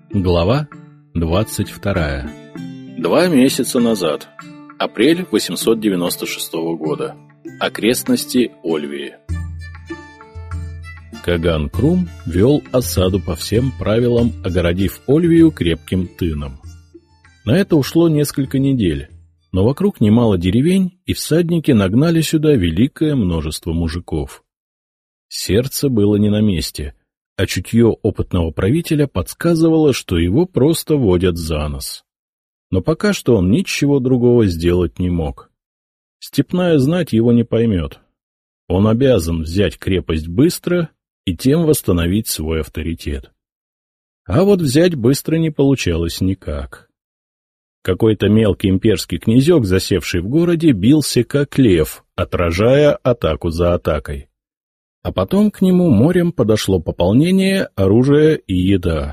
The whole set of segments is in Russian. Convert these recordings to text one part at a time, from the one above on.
Глава 22. 2 месяца назад. Апрель 896 года. Окрестности Ольвии. Каган Крум вел осаду по всем правилам, огородив Ольвию крепким тыном. На это ушло несколько недель, но вокруг немало деревень, и всадники нагнали сюда великое множество мужиков. Сердце было не на месте, а чутье опытного правителя подсказывало, что его просто водят за нос. Но пока что он ничего другого сделать не мог. Степная знать его не поймет. Он обязан взять крепость быстро и тем восстановить свой авторитет. А вот взять быстро не получалось никак. Какой-то мелкий имперский князек, засевший в городе, бился как лев, отражая атаку за атакой. А потом к нему морем подошло пополнение, оружия и еда.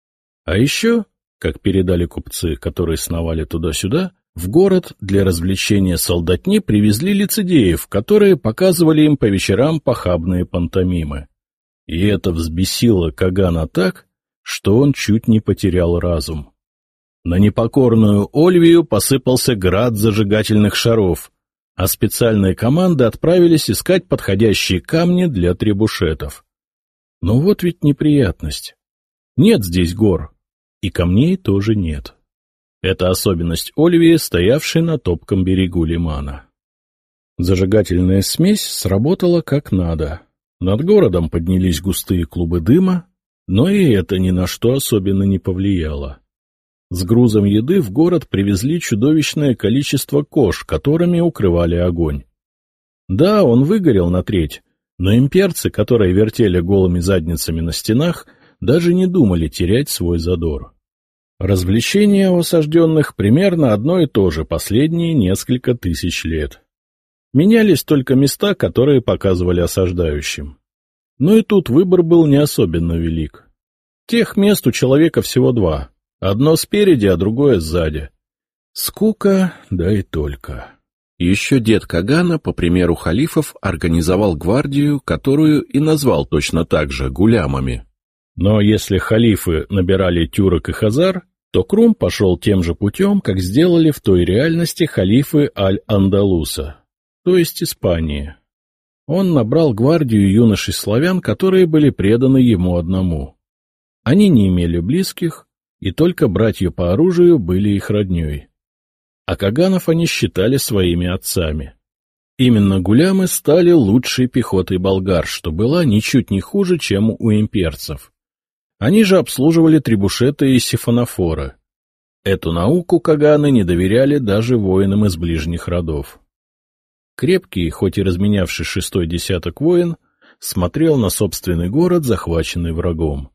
А еще, как передали купцы, которые сновали туда-сюда, в город для развлечения солдатни привезли лицедеев, которые показывали им по вечерам похабные пантомимы. И это взбесило Кагана так, что он чуть не потерял разум. На непокорную Ольвию посыпался град зажигательных шаров, а специальные команды отправились искать подходящие камни для требушетов. Но вот ведь неприятность. Нет здесь гор, и камней тоже нет. Это особенность Ольвии, стоявшей на топком берегу лимана. Зажигательная смесь сработала как надо. Над городом поднялись густые клубы дыма, но и это ни на что особенно не повлияло. С грузом еды в город привезли чудовищное количество кож, которыми укрывали огонь. Да, он выгорел на треть, но имперцы, которые вертели голыми задницами на стенах, даже не думали терять свой задор. Развлечения у осажденных примерно одно и то же последние несколько тысяч лет. Менялись только места, которые показывали осаждающим. Но и тут выбор был не особенно велик. Тех мест у человека всего 2. Одно спереди, а другое сзади. Скука, да и только. Еще дед Кагана, по примеру халифов, организовал гвардию, которую и назвал точно так же гулямами. Но если халифы набирали тюрок и хазар, то Крум пошел тем же путем, как сделали в той реальности халифы Аль-Андалуса, то есть Испании. Он набрал гвардию юношей-славян, которые были преданы ему одному. Они не имели близких, и только братья по оружию были их родней. А каганов они считали своими отцами. Именно гулямы стали лучшей пехотой болгар, что была ничуть не хуже, чем у имперцев. Они же обслуживали требушеты и сифонофоры. Эту науку каганы не доверяли даже воинам из ближних родов. Крепкий, хоть и разменявший 6-й десяток воин, смотрел на собственный город, захваченный врагом.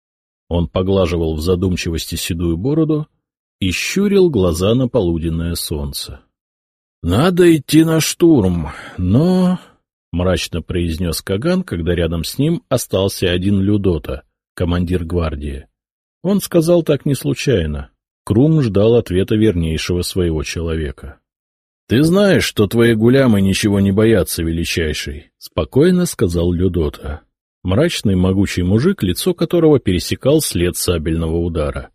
Он поглаживал в задумчивости седую бороду и щурил глаза на полуденное солнце. — Надо идти на штурм, но... — мрачно произнес Каган, когда рядом с ним остался один Людота, командир гвардии. Он сказал так не случайно. Крум ждал ответа вернейшего своего человека. — Ты знаешь, что твои гулямы ничего не боятся, величайший, — спокойно сказал Людота. Мрачный могучий мужик, лицо которого пересекал след сабельного удара.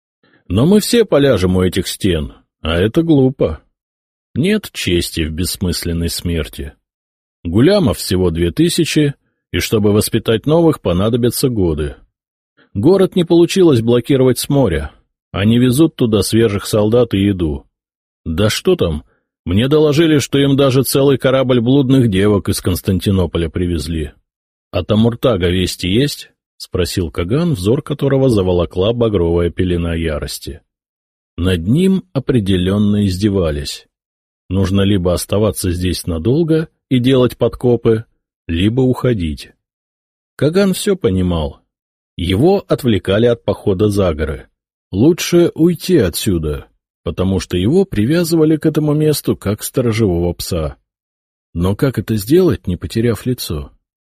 — Но мы все поляжем у этих стен, а это глупо. Нет чести в бессмысленной смерти. Гулямов всего 2000, и чтобы воспитать новых, понадобятся годы. Город не получилось блокировать с моря. Они везут туда свежих солдат и еду. Да что там, мне доложили, что им даже целый корабль блудных девок из Константинополя привезли. — А Тамуртага вести есть? — спросил Каган, взор которого заволокла багровая пелена ярости. Над ним определенно издевались. Нужно либо оставаться здесь надолго и делать подкопы, либо уходить. Каган все понимал. Его отвлекали от похода за горы. Лучше уйти отсюда, потому что его привязывали к этому месту как сторожевого пса. Но как это сделать, не потеряв лицо?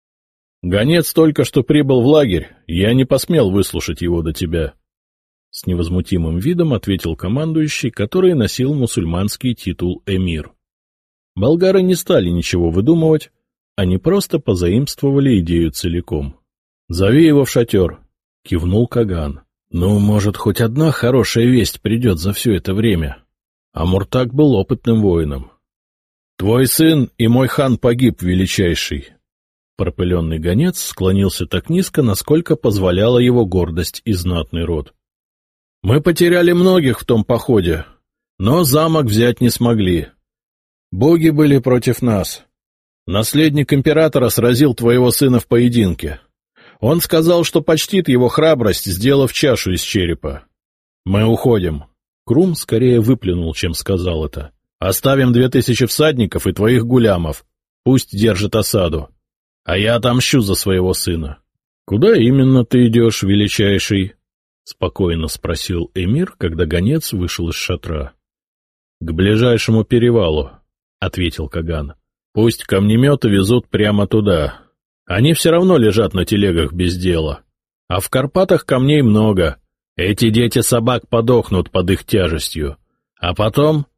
Гонец только что прибыл в лагерь, я не посмел выслушать его до тебя. С невозмутимым видом ответил командующий, который носил мусульманский титул эмир. Болгары не стали ничего выдумывать, они просто позаимствовали идею целиком. — Зови его в шатер, — кивнул Каган. — Ну, может, хоть одна хорошая весть придет за все это время. А Муртак был опытным воином. — Твой сын и мой хан погиб, величайший. Пропыленный гонец склонился так низко, насколько позволяла его гордость и знатный род. — Мы потеряли многих в том походе, но замок взять не смогли. Боги были против нас. Наследник императора сразил твоего сына в поединке. Он сказал, что почтит его храбрость, сделав чашу из черепа. Мы уходим. Крум скорее выплюнул, чем сказал это. Оставим 2000 всадников и твоих гулямов. Пусть держат осаду. А я отомщу за своего сына. — Куда именно ты идешь, величайший? — спокойно спросил эмир, когда гонец вышел из шатра. — К ближайшему перевалу, — ответил Каган. — Пусть камнеметы везут прямо туда. Они все равно лежат на телегах без дела. А в Карпатах камней много. Эти дети собак подохнут под их тяжестью. А потом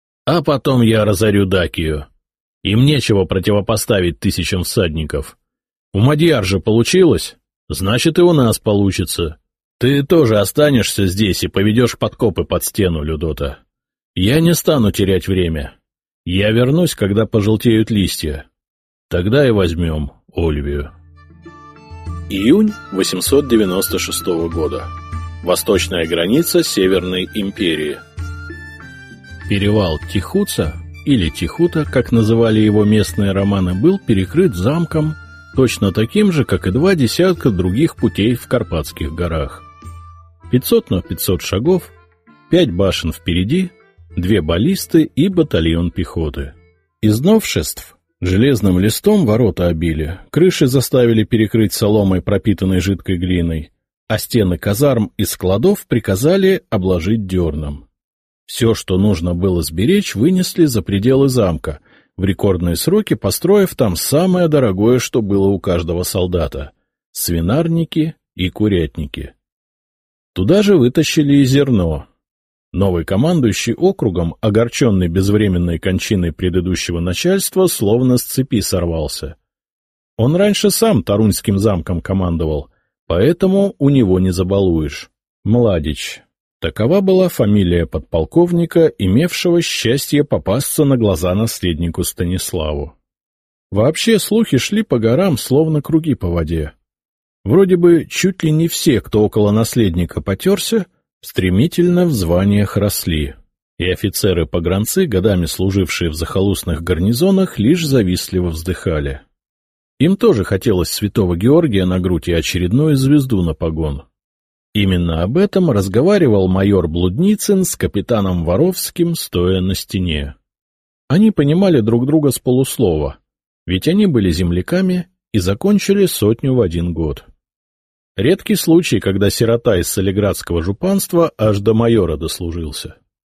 я разорю Дакию. Им нечего противопоставить 1000 всадников. У Мадьяр же получилось, значит, и у нас получится. Ты тоже останешься здесь и поведешь подкопы под стену, Людота. Я не стану терять время. Я вернусь, когда пожелтеют листья. Тогда и возьмем Ольвию. Июнь 896 года. Восточная граница Северной империи. Перевал Тихуца, или Тихута, как называли его местные романы, был перекрыт замком, точно таким же, как и 2 десятка других путей в Карпатских горах. 500 на 500 шагов, 5 башен впереди, 2 баллисты и батальон пехоты. Из новшеств железным листом ворота обили, крыши заставили перекрыть соломой, пропитанной жидкой глиной, а стены казарм и складов приказали обложить дерном. Все, что нужно было сберечь, вынесли за пределы замка, в рекордные сроки построив там самое дорогое, что было у каждого солдата — свинарники и курятники. Туда же вытащили и зерно. Новый командующий округом, огорченный безвременной кончиной предыдущего начальства, словно с цепи сорвался. Он раньше сам Тарунским замком командовал, поэтому у него не забалуешь. Младич. Такова была фамилия подполковника, имевшего счастье попасться на глаза наследнику Станиславу. Вообще слухи шли по горам, словно круги по воде. Вроде бы чуть ли не все, кто около наследника потерся, стремительно в званиях росли, и офицеры-погранцы, годами служившие в захолустных гарнизонах, лишь завистливо вздыхали. Им тоже хотелось святого Георгия на грудь и очередную звезду на погон. Именно об этом разговаривал майор Блудницын с капитаном Воровским, стоя на стене. Они понимали друг друга с полуслова, ведь они были земляками и закончили 100 в 1 год. Редкий случай, когда сирота из солиградского жупанства аж до майора дослужился.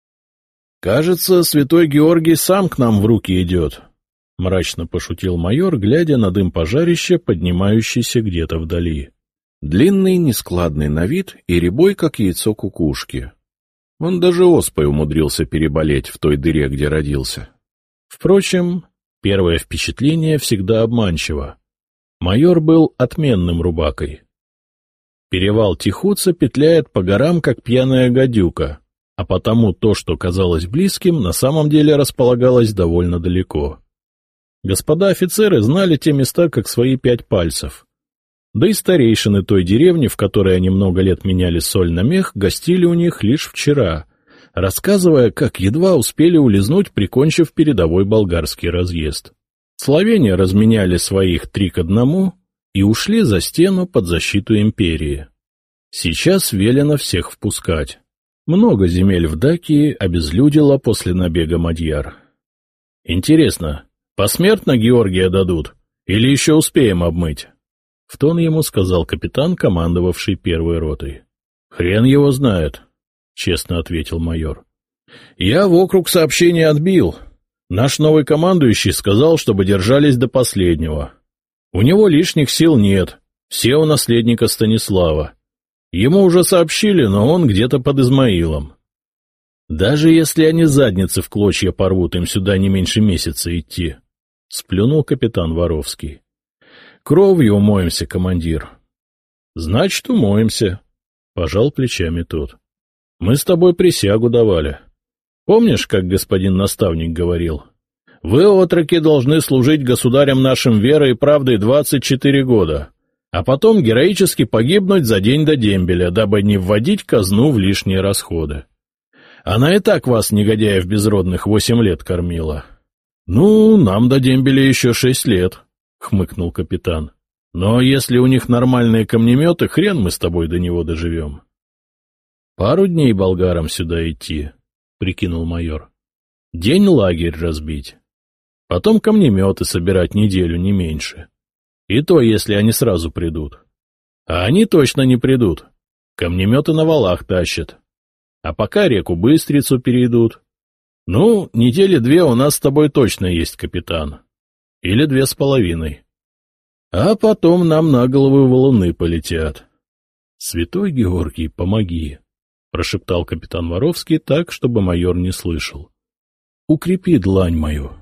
— Кажется, святой Георгий сам к нам в руки идет, — мрачно пошутил майор, глядя на дым пожарища, поднимающийся где-то вдали. Длинный, нескладный на вид и рябой, как яйцо кукушки. Он даже оспой умудрился переболеть в той дыре, где родился. Впрочем, первое впечатление всегда обманчиво. Майор был отменным рубакой. Перевал Тихуца петляет по горам, как пьяная гадюка, а потому то, что казалось близким, на самом деле располагалось довольно далеко. Господа офицеры знали те места, как свои 5 пальцев. Да и старейшины той деревни, в которой они много лет меняли соль на мех, гостили у них лишь вчера, рассказывая, как едва успели улизнуть, прикончив передовой болгарский разъезд. Словения разменяли своих 3-1 и ушли за стену под защиту империи. Сейчас велено всех впускать. Много земель в Дакии обезлюдило после набега мадьяр. Интересно, посмертно Георгия дадут или еще успеем обмыть? В тон ему сказал капитан, командовавший первой ротой. — Хрен его знает, — честно ответил майор. — Я в округ сообщения отбил. Наш новый командующий сказал, чтобы держались до последнего. У него лишних сил нет, все у наследника Станислава. Ему уже сообщили, но он где-то под Измаилом. Даже если они задницы в клочья порвут, им сюда не меньше месяца идти, — сплюнул капитан Воровский. — Кровью умоемся, командир. — Значит, умоемся. — пожал плечами тот. — Мы с тобой присягу давали. Помнишь, как господин наставник говорил? Вы, отроки, должны служить государям нашим верой и правдой 24 года, а потом героически погибнуть за день до дембеля, дабы не вводить казну в лишние расходы. Она и так вас, негодяев безродных, 8 лет кормила. — Ну, нам до дембеля еще 6 лет, — хмыкнул капитан. — Но если у них нормальные камнеметы, хрен мы с тобой до него доживем. — Пару дней болгарам сюда идти, — прикинул майор. — День лагерь разбить. Потом камнеметы собирать неделю, не меньше. И то, если они сразу придут. А они точно не придут. Камнеметы на валах тащат. А пока реку Быстрицу перейдут. Ну, недели 2 у нас с тобой точно есть, капитан. Или 2,5. А потом нам на головы валуны полетят. — Святой Георгий, помоги, — прошептал капитан Воровский так, чтобы майор не слышал. — Укрепи длань мою.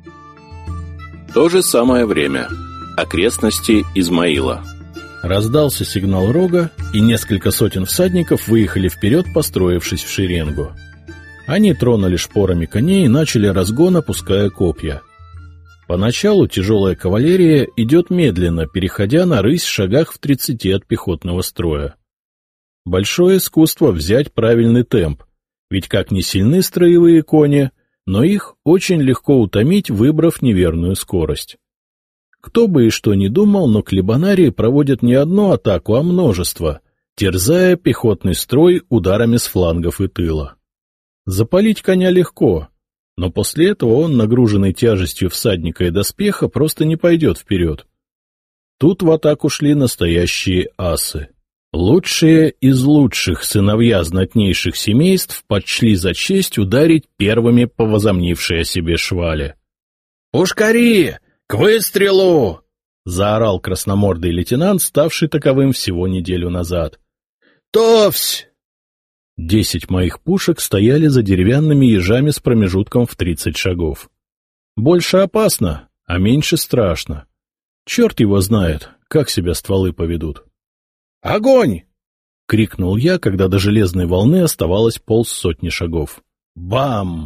В то же самое время. Окрестности Измаила. Раздался сигнал рога, и несколько сотен всадников выехали вперед, построившись в шеренгу. Они тронули шпорами коней и начали разгон, опуская копья. Поначалу тяжелая кавалерия идет медленно, переходя на рысь в шагах в 30 от пехотного строя. Большое искусство взять правильный темп, ведь как ни сильны строевые кони, но их очень легко утомить, выбрав неверную скорость. Кто бы и что ни думал, но клебанарии проводят не одну атаку, а множество, терзая пехотный строй ударами с флангов и тыла. Запалить коня легко, но после этого он, нагруженный тяжестью всадника и доспеха, просто не пойдет вперед. Тут в атаку шли настоящие асы. Лучшие из лучших сыновья знатнейших семейств почли за честь ударить первыми по возомнившей о себе швале. «Пушкари! К выстрелу!» — заорал красномордый лейтенант, ставший таковым всего неделю назад. «Товсь!» 10 моих пушек стояли за деревянными ежами с промежутком в 30 шагов. Больше опасно, а меньше страшно. Черт его знает, как себя стволы поведут. «Огонь!» — крикнул я, когда до железной волны оставалось 50 шагов. Бам!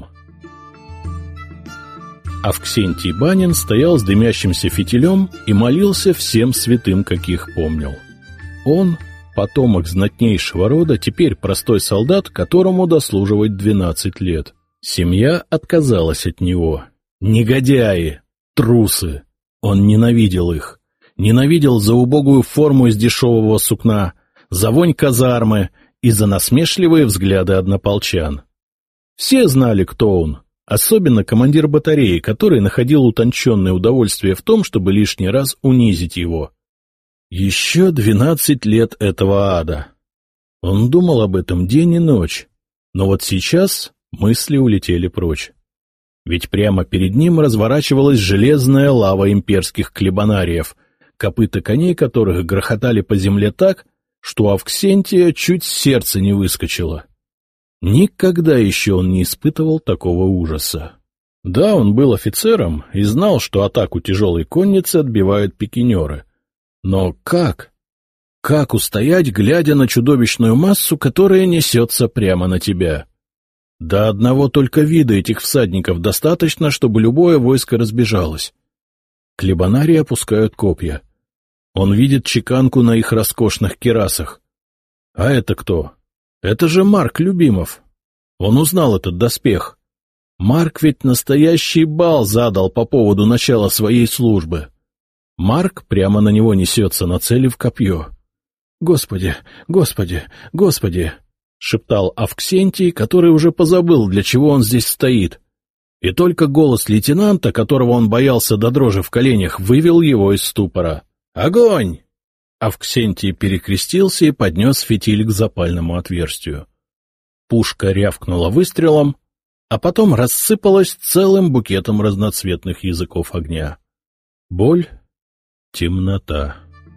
Авксентий Банин стоял с дымящимся фитилем и молился всем святым, каких помнил. Он, потомок знатнейшего рода, теперь простой солдат, которому дослуживать 12 лет. Семья отказалась от него. Негодяи! Трусы! Он ненавидел их. Ненавидел за убогую форму из дешевого сукна, за вонь казармы и за насмешливые взгляды однополчан. Все знали, кто он, особенно командир батареи, который находил утонченное удовольствие в том, чтобы лишний раз унизить его. Еще 12 лет этого ада. Он думал об этом день и ночь, но вот сейчас мысли улетели прочь. Ведь прямо перед ним разворачивалась железная лава имперских клебанариев, копыта коней которых грохотали по земле так, что у Авксентия чуть сердце не выскочило. Никогда еще он не испытывал такого ужаса. Да, он был офицером и знал, что атаку тяжелой конницы отбивают пикинеры. Но как? Как устоять, глядя на чудовищную массу, которая несется прямо на тебя? Да одного только вида этих всадников достаточно, чтобы любое войско разбежалось. Клебанарии опускают копья. Он видит чеканку на их роскошных кирасах. А это кто? Это же Марк Любимов. Он узнал этот доспех. Марк ведь настоящий бал задал по поводу начала своей службы. Марк прямо на него несется, нацелив копье. «Господи, Господи, Господи!» — шептал Авксентий, который уже позабыл, для чего он здесь стоит. И только голос лейтенанта, которого он боялся до дрожи в коленях, вывел его из ступора. «Огонь!» Авксентий перекрестился и поднес фитиль к запальному отверстию. Пушка рявкнула выстрелом, а потом рассыпалась целым букетом разноцветных языков огня. Боль, темнота.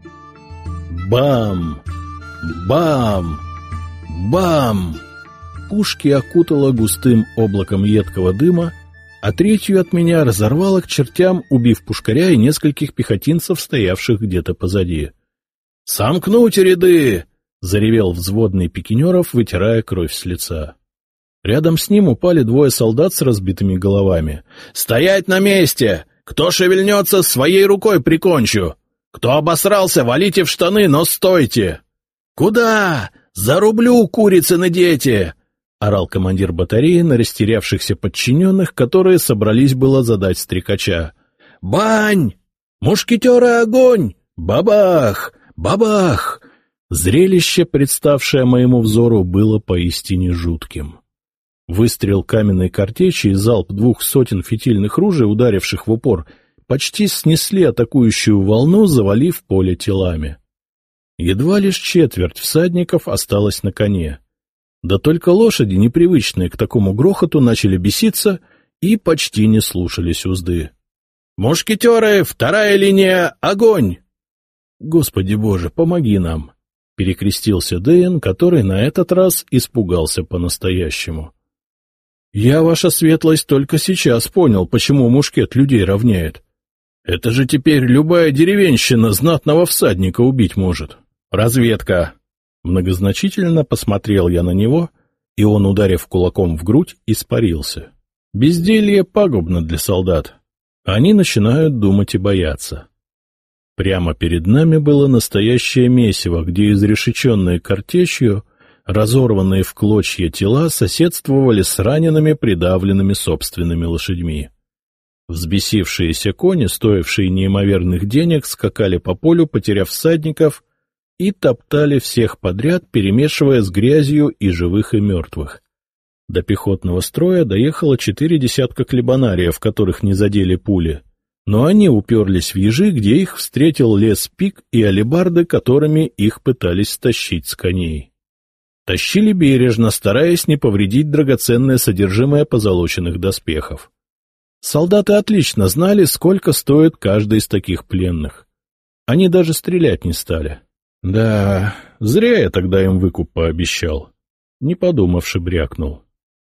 Бам! Бам! Бам! Пушки окутало густым облаком едкого дыма, а третью от меня разорвало к чертям, убив пушкаря и нескольких пехотинцев, стоявших где-то позади. «Сомкнуть ряды!» — заревел взводный Пикинеров, вытирая кровь с лица. Рядом с ним упали двое солдат с разбитыми головами. «Стоять на месте! Кто шевельнется, своей рукой прикончу! Кто обосрался, валите в штаны, но стойте!» «Куда? Зарублю, курицыны дети!» — орал командир батареи на растерявшихся подчиненных, которые собрались было задать стрекача. «Бань! Мушкетеры, огонь! Бабах! Бабах!» Зрелище, представшее моему взору, было поистине жутким. Выстрел каменной картечи и залп 200 фитильных ружей, ударивших в упор, почти снесли атакующую волну, завалив поле телами. Едва лишь четверть всадников осталась на коне. Да только лошади, непривычные к такому грохоту, начали беситься и почти не слушались узды. «Мушкетеры, вторая линия, огонь!» «Господи Боже, помоги нам!» — перекрестился Дэйн, который на этот раз испугался по-настоящему. «Я, ваша светлость, только сейчас понял, почему мушкет людей равняет. Это же теперь любая деревенщина знатного всадника убить может. Разведка!» Многозначительно посмотрел я на него, и он, ударив кулаком в грудь, испарился. Безделье пагубно для солдат. Они начинают думать и бояться. Прямо перед нами было настоящее месиво, где изрешеченные картечью разорванные в клочья тела соседствовали с ранеными, придавленными собственными лошадьми. Взбесившиеся кони, стоившие неимоверных денег, скакали по полю, потеряв всадников, и топтали всех подряд, перемешивая с грязью и живых, и мертвых. До пехотного строя доехало 4 десятка клебанариев, которых не задели пули, но они уперлись в ежи, где их встретил лес пик и алебарды, которыми их пытались стащить с коней. Тащили бережно, стараясь не повредить драгоценное содержимое позолоченных доспехов. Солдаты отлично знали, сколько стоит каждый из таких пленных. Они даже стрелять не стали. Да, зря я тогда им выкуп пообещал. Не подумавши, брякнул.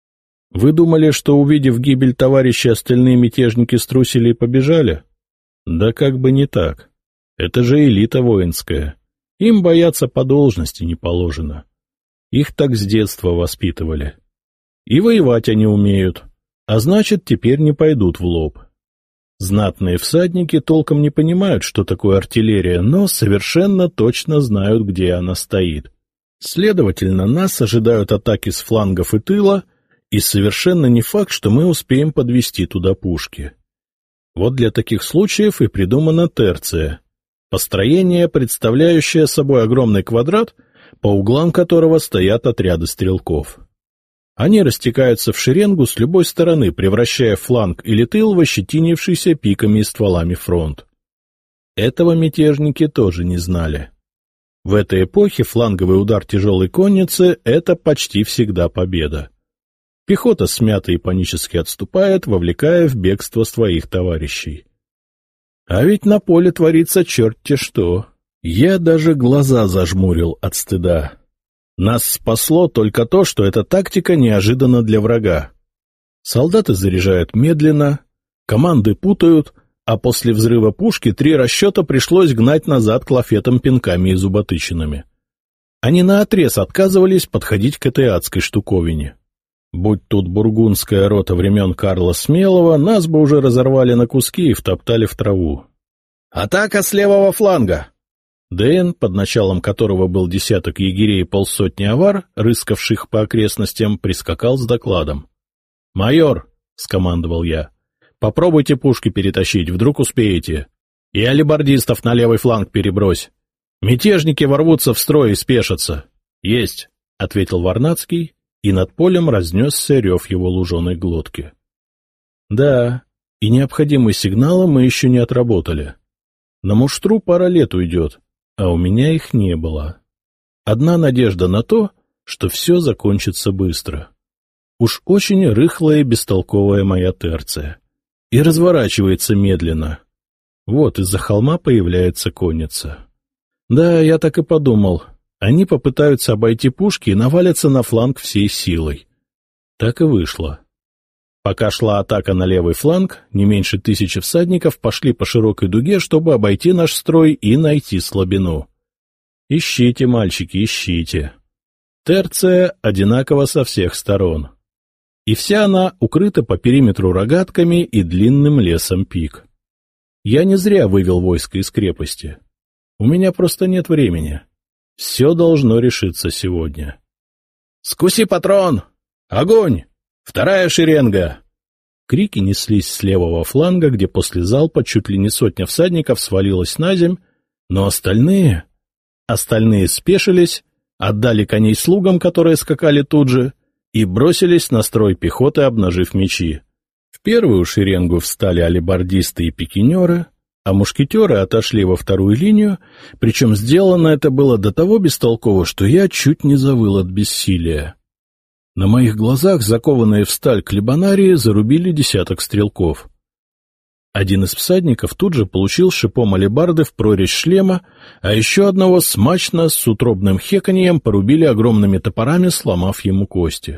Вы думали, что, увидев гибель товарища, остальные мятежники струсили и побежали? Да как бы не так. Это же элита воинская. Им бояться по должности не положено. Их так с детства воспитывали. И воевать они умеют, а значит, теперь не пойдут в лоб. Знатные всадники толком не понимают, что такое артиллерия, но совершенно точно знают, где она стоит. Следовательно, нас ожидают атаки с флангов и тыла, и совершенно не факт, что мы успеем подвести туда пушки. Вот для таких случаев и придумана терция. Построение, представляющее собой огромный квадрат, по углам которого стоят отряды стрелков. Они растекаются в шеренгу с любой стороны, превращая фланг или тыл в ощетинившийся пиками и стволами фронт. Этого мятежники тоже не знали. В этой эпохе фланговый удар тяжелой конницы — это почти всегда победа. Пехота смята и панически отступает, вовлекая в бегство своих товарищей. А ведь на поле творится черт-те что. Я даже глаза зажмурил от стыда. Нас спасло только то, что эта тактика неожиданна для врага. Солдаты заряжают медленно, команды путают, а после взрыва пушки 3 расчета пришлось гнать назад клафетом, пинками и зуботычинами. Они наотрез отказывались подходить к этой адской штуковине. Будь тут бургундская рота времен Карла Смелого, нас бы уже разорвали на куски и втоптали в траву. «Атака с левого фланга!» Дэйн, под началом которого был десяток егерей и 50 авар, рыскавших по окрестностям, прискакал с докладом. «Майор», — скомандовал я, — «попробуйте пушки перетащить, вдруг успеете. И алебардистов на левый фланг перебрось. Мятежники ворвутся в строй и спешатся». «Есть», — ответил Варнацкий, и над полем разнесся рев его луженой глотки. Да, и необходимые сигналы мы еще не отработали. На муштру пара лет уйдет, а у меня их не было. Одна надежда на то, что все закончится быстро. Уж очень рыхлая и бестолковая моя терция. И разворачивается медленно. Вот из-за холма появляется конница. Да, я так и подумал. Они попытаются обойти пушки и навалятся на фланг всей силой. Так и вышло. Пока шла атака на левый фланг, не меньше 1000 всадников пошли по широкой дуге, чтобы обойти наш строй и найти слабину. Ищите, мальчики, ищите. Терция одинакова со всех сторон. И вся она укрыта по периметру рогатками и длинным лесом пик. Я не зря вывел войско из крепости. У меня просто нет времени. Все должно решиться сегодня. «Скуси патрон! Огонь! Вторая шеренга!» Крики неслись с левого фланга, где после залпа чуть ли не сотня всадников свалилась на земь, но остальные спешились, отдали коней слугам, которые скакали тут же, и бросились на строй пехоты, обнажив мечи. В первую шеренгу встали алебардисты и пикинеры, а мушкетеры отошли во вторую линию, причем сделано это было до того бестолково, что я чуть не завыл от бессилия. На моих глазах закованные в сталь клебанарии зарубили десяток стрелков. Один из всадников тут же получил шипом алебарды в прорезь шлема, а еще одного смачно с утробным хеканьем порубили огромными топорами, сломав ему кости.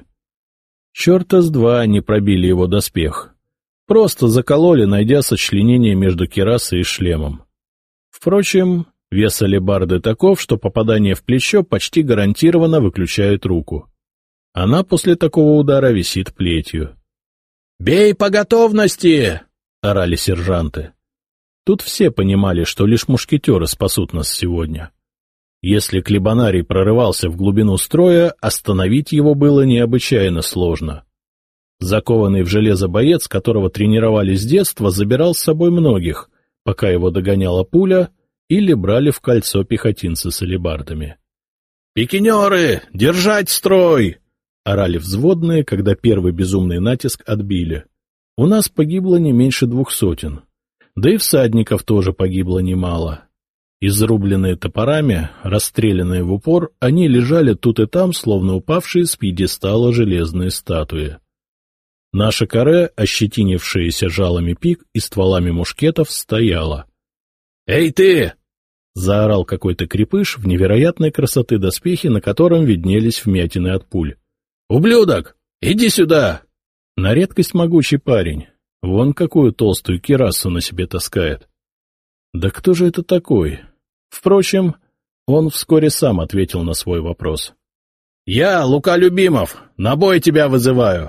Черта с два они пробили его доспех. Просто закололи, найдя сочленение между кирасой и шлемом. Впрочем, вес алебарды таков, что попадание в плечо почти гарантированно выключает руку. Она после такого удара висит плетью. «Бей по готовности!» — орали сержанты. Тут все понимали, что лишь мушкетеры спасут нас сегодня. Если клебанарий прорывался в глубину строя, остановить его было необычайно сложно. Закованный в железо боец, которого тренировали с детства, забирал с собой многих, пока его догоняла пуля или брали в кольцо пехотинцы с алебардами. «Пикинеры, держать строй!» — орали взводные, когда первый безумный натиск отбили. У нас погибло не меньше 200, да и всадников тоже погибло немало. Изрубленные топорами, расстрелянные в упор, они лежали тут и там, словно упавшие с пьедестала железные статуи. Наша каре, ощетинившаяся жалами пик и стволами мушкетов, стояла. «Эй ты!» — заорал какой-то крепыш в невероятной красоты доспехи, на котором виднелись вмятины от пуль. «Ублюдок! Иди сюда!» На редкость могучий парень. Вон какую толстую кирасу на себе таскает. Да кто же это такой? Впрочем, он вскоре сам ответил на свой вопрос. «Я, Лука Любимов, на бой тебя вызываю!»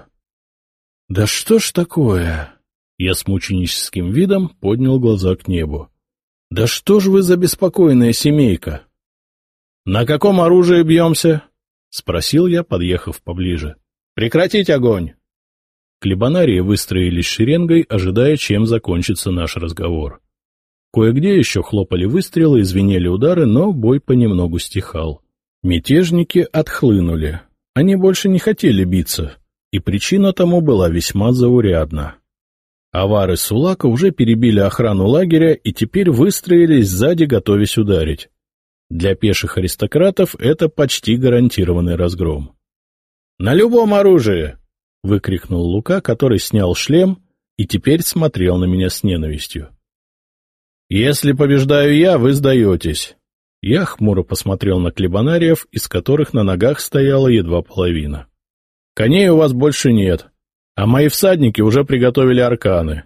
«Да что ж такое?» Я с мученическим видом поднял глаза к небу. «Да что ж вы за беспокойная семейка?» «На каком оружии бьемся?» — спросил я, подъехав поближе. «Прекратить огонь!» Клебанарии выстроились шеренгой, ожидая, чем закончится наш разговор. Кое-где еще хлопали выстрелы и звенели удары, но бой понемногу стихал. Мятежники отхлынули. Они больше не хотели биться, и причина тому была весьма заурядна. Авары Сулака уже перебили охрану лагеря и теперь выстроились сзади, готовясь ударить. Для пеших аристократов это почти гарантированный разгром. «На любом оружии!» — выкрикнул Лука, который снял шлем и теперь смотрел на меня с ненавистью. «Если побеждаю я, вы сдаетесь». Я хмуро посмотрел на клебанариев, из которых на ногах стояла едва половина. «Коней у вас больше нет, а мои всадники уже приготовили арканы».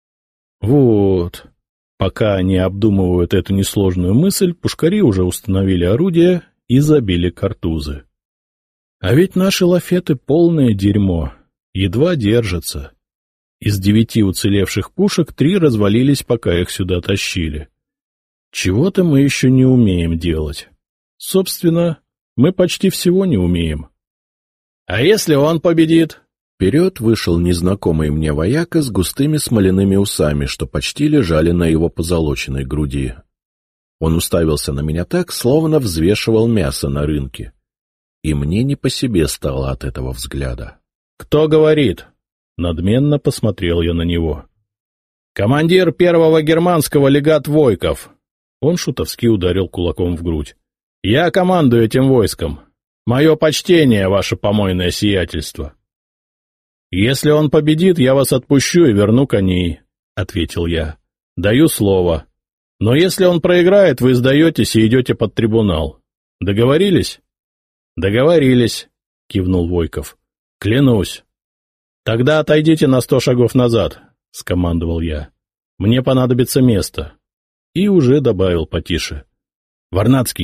Вот. Пока они обдумывают эту несложную мысль, пушкари уже установили орудия и забили картузы. А ведь наши лафеты полное дерьмо, едва держатся. Из 9 уцелевших пушек 3 развалились, пока их сюда тащили. Чего-то мы еще не умеем делать. Собственно, мы почти всего не умеем. «А если он победит?» Вперед вышел незнакомый мне вояка с густыми смоляными усами, что почти лежали на его позолоченной груди. Он уставился на меня так, словно взвешивал мясо на рынке. И мне не по себе стало от этого взгляда. «Кто говорит?» Надменно посмотрел я на него. «Командир 1-го германского легат Войков». Он шутовски ударил кулаком в грудь. «Я командую этим войском. Мое почтение, ваше помойное сиятельство». «Если он победит, я вас отпущу и верну коней», — ответил я. «Даю слово. Но если он проиграет, вы сдаетесь и идете под трибунал. Договорились?» «Договорились», — кивнул Войков. «Клянусь». «Тогда отойдите на 100 шагов назад», — скомандовал я. «Мне понадобится место». И уже добавил потише. «Варнацкий,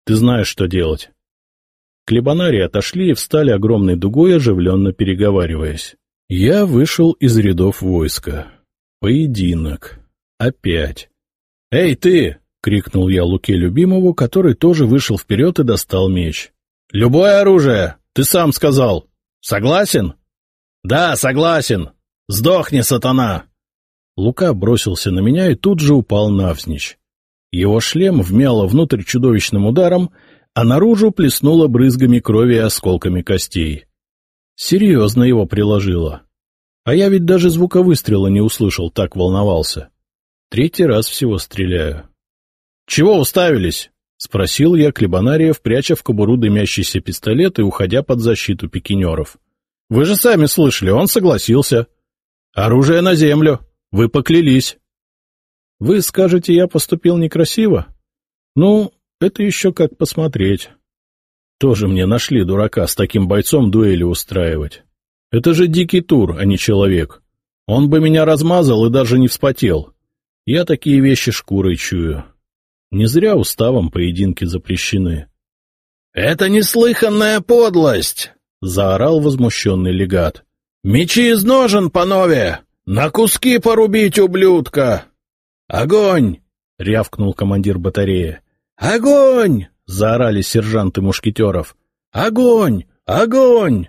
Ты знаешь, что делать. Клебанарии отошли и встали огромной дугой, оживленно переговариваясь. Я вышел из рядов войска. Поединок. Опять. «Эй, ты!» — крикнул я Луке Любимову, который тоже вышел вперед и достал меч. «Любое оружие! Ты сам сказал! Согласен?» «Да, согласен! Сдохни, сатана!» Лука бросился на меня и тут же упал навзничь. Его шлем вмяло внутрь чудовищным ударом, а наружу плеснуло брызгами крови и осколками костей. Серьезно его приложило. А я ведь даже звука выстрела не услышал, так волновался. 3-й раз всего стреляю. — Чего уставились? — спросил я Клебанариев, пряча в кобуру дымящийся пистолет и уходя под защиту пикинеров. — Вы же сами слышали, он согласился. — Оружие на землю. Вы поклялись. — Вы скажете, я поступил некрасиво? Ну, это еще как посмотреть. Тоже мне нашли дурака с таким бойцом дуэли устраивать. Это же дикий тур, а не человек. Он бы меня размазал и даже не вспотел. Я такие вещи шкурой чую. Не зря уставом поединки запрещены. — Это неслыханная подлость! — заорал возмущенный легат. — Мечи из ножен, панове! На куски порубить, ублюдка! — Огонь! — рявкнул командир батареи. — Огонь! — заорали сержанты мушкетеров. — Огонь! Огонь!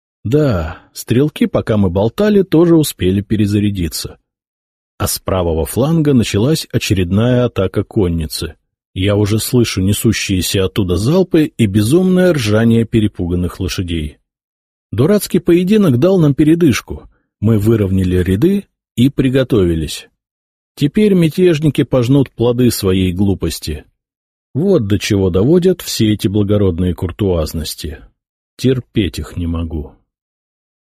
Да, стрелки, пока мы болтали, тоже успели перезарядиться. А с правого фланга началась очередная атака конницы. Я уже слышу несущиеся оттуда залпы и безумное ржание перепуганных лошадей. Дурацкий поединок дал нам передышку. Мы выровняли ряды и приготовились. Теперь мятежники пожнут плоды своей глупости. Вот до чего доводят все эти благородные куртуазности. Терпеть их не могу.